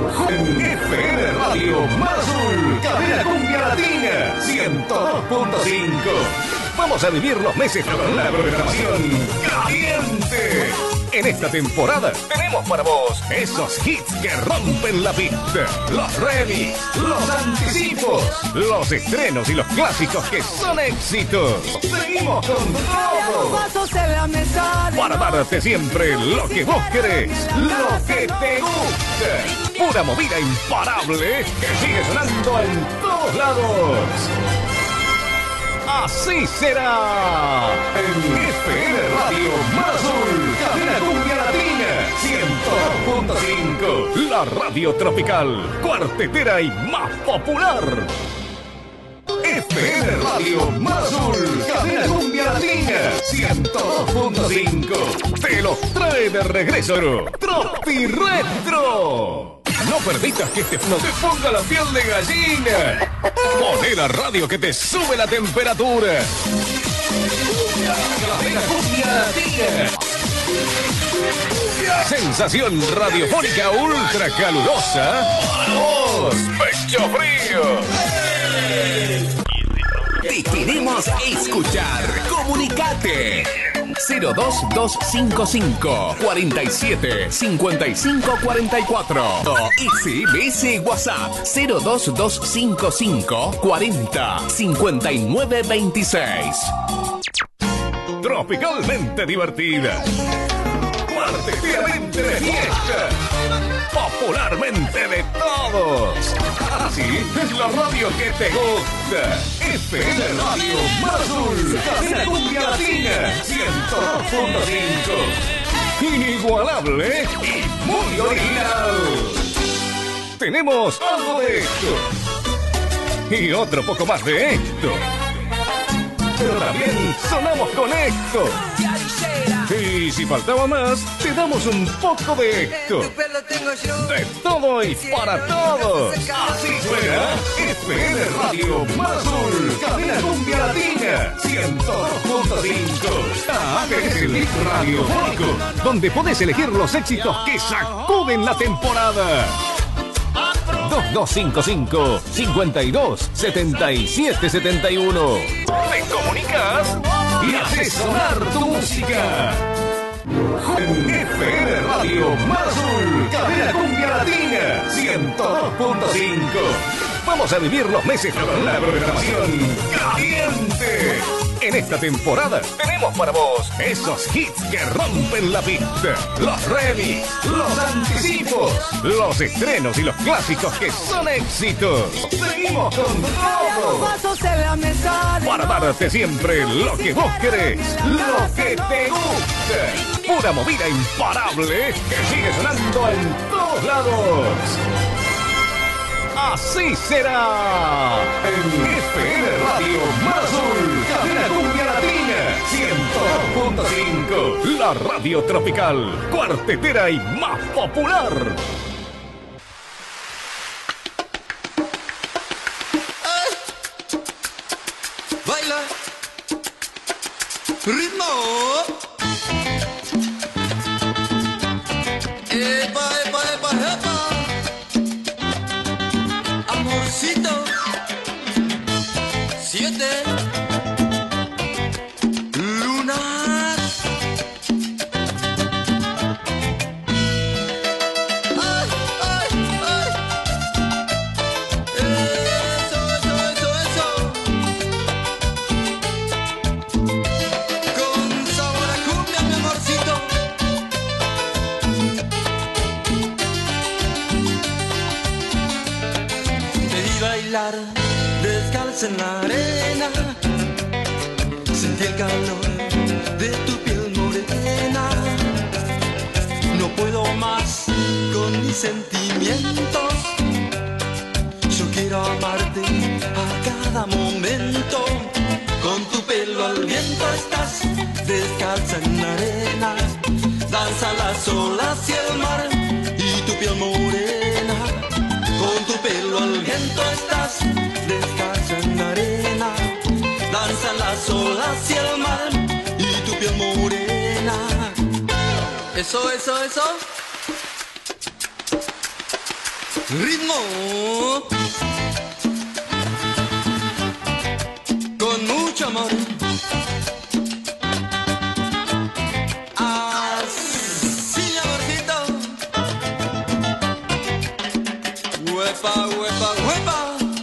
En FM Radio Mar Azul, Cadena Cumbia Latina 102.5. Vamos a vivir los meses con la programación caliente. En esta temporada tenemos para vos esos hits que rompen la pista, los remix, los anticipos, los estrenos y los clásicos que son éxitos. Seguimos con todo para darte siempre lo que vos querés, lo que te gusta. Pura movida imparable que sigue sonando en todos lados. Así será en FM Radio Mar Azul, Cadena Cumbia Latina 102.5, la radio tropical, cuartetera y más popular. FM Radio Mar Azul, Cadena Cumbia Latina 102.5, te los trae de regreso Tropi Retro. No permitas que no te ponga la piel de gallina. Poné la radio que te sube la temperatura. Cadena Cumbia Latina. Sensación radiofónica ultra calurosa. ¡Vos, pecho frío! Te queremos escuchar. Comunicate. 02255 47 55 44. SMS WhatsApp 02255 40 59 26. Tropicalmente divertida, cuarteteramente de fiesta, popularmente de todos. Así es la radio que te gusta. FM Radio Mar Azul, Cadena Cumbia Latina 102.5. Inigualable y muy original. Tenemos algo de esto y otro poco más de esto, pero también sonamos con esto. Y si faltaba más, te damos un poco de esto. De todo y para todos. Así suena FM Radio Mar Azul, Cadena Cumbia Latina 102.5. Es el hit radiofónico donde podés elegir los éxitos que sacuden la temporada. 2255 52 77 71. Te comunicas y haces sonar tu música. En FM Radio Mar Azul, Cadena Cumbia Latina 102.5. Vamos a vivir los meses con la programación caliente. En esta temporada tenemos para vos esos hits que rompen la pista, los remix, los anticipos, los estrenos y los clásicos que son éxitos. Seguimos con todo para darte siempre lo que vos querés, lo que te gusta. Pura movida imparable que sigue sonando en todos lados. Así será en FM Radio Mar Azul, Cadena Cumbia Latina 102.5, la radio tropical, cuartetera y más popular. Baila ritmo. Epa, epa, epa, epa. Amorcito 7 lunas. Ay, ay, ay. Eso, eso, eso, eso. Con sabor a cumbia, mi amorcito. Bailar descalza en la arena, sentí el calor de tu piel morena. No puedo más con mis sentimientos, yo quiero amarte a cada momento. Con tu pelo al viento estás descalza en la arena, danza las olas y el mar y tu piel morena. Con tu pelo al viento estás descalza en la arena, danza las olas y el mar y tu piel morena. Eso, eso, eso. ritmo, con mucho amor. Así, amorcito. Huepa, huepa, huepa.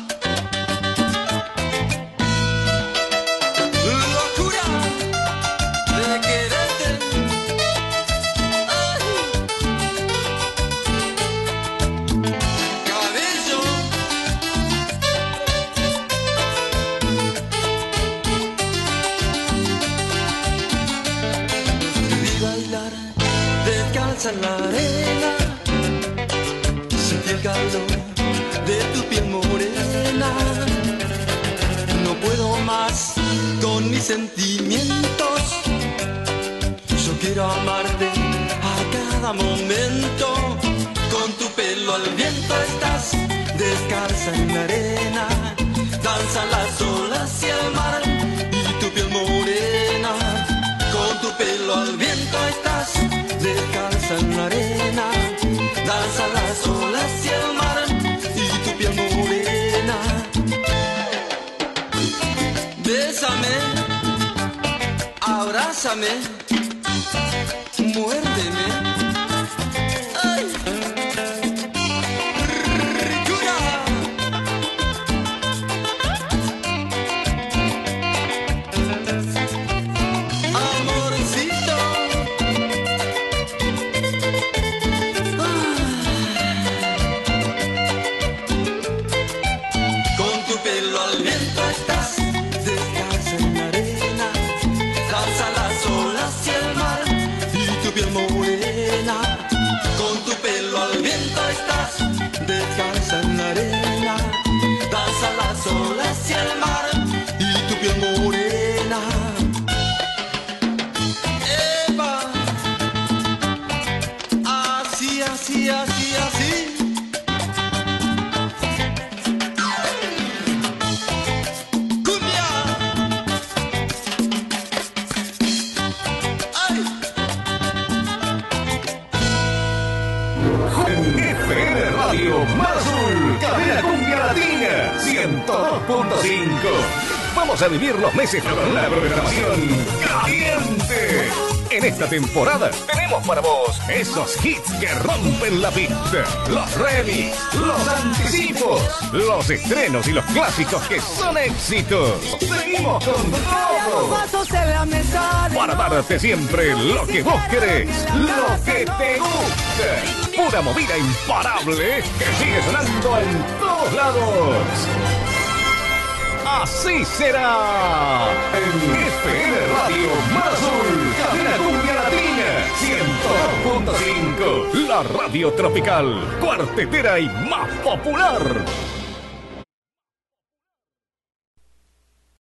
Locura de quererte. Ay. Cabello. Vi bailar descalza en la arena. Sentí el calor de tu piel morena. No puedo más con mis sentimientos. Yo quiero amarte a cada momento. Con tu pelo al viento estás descalza en la arena. Danzan las olas y el mar y tu piel morena. Con tu pelo al viento estás descalza en la arena. Danzan las olas y el mar y tu piel morena. Bésame, abrázame, muérdeme. Ay. Ricura. Amorcito. Con tu pelo al viento estás descalza en la arena. Danza las olas y el mar y tu piel morena. Con tu pelo al viento estás descalza en la arena. Danza las olas y el mar y tu piel morena. Eva, así, así, así, así. Cumbia. Ay. En FM Radio Mar Azul, cadena cumbia latina, 102.5. Vamos a vivir los meses con la programación caliente. En esta temporada tenemos para vos esos hits que rompen la pista, los remix, los anticipos, los estrenos y los clásicos que son éxitos. Seguimos con todo para darte siempre lo que vos querés, lo que te gusta. Pura movida imparable que sigue sonando en todos lados. Así será en FM Radio Mar Azul, cadena cumbia latina, 102.5, la radio tropical, cuartetera y más popular.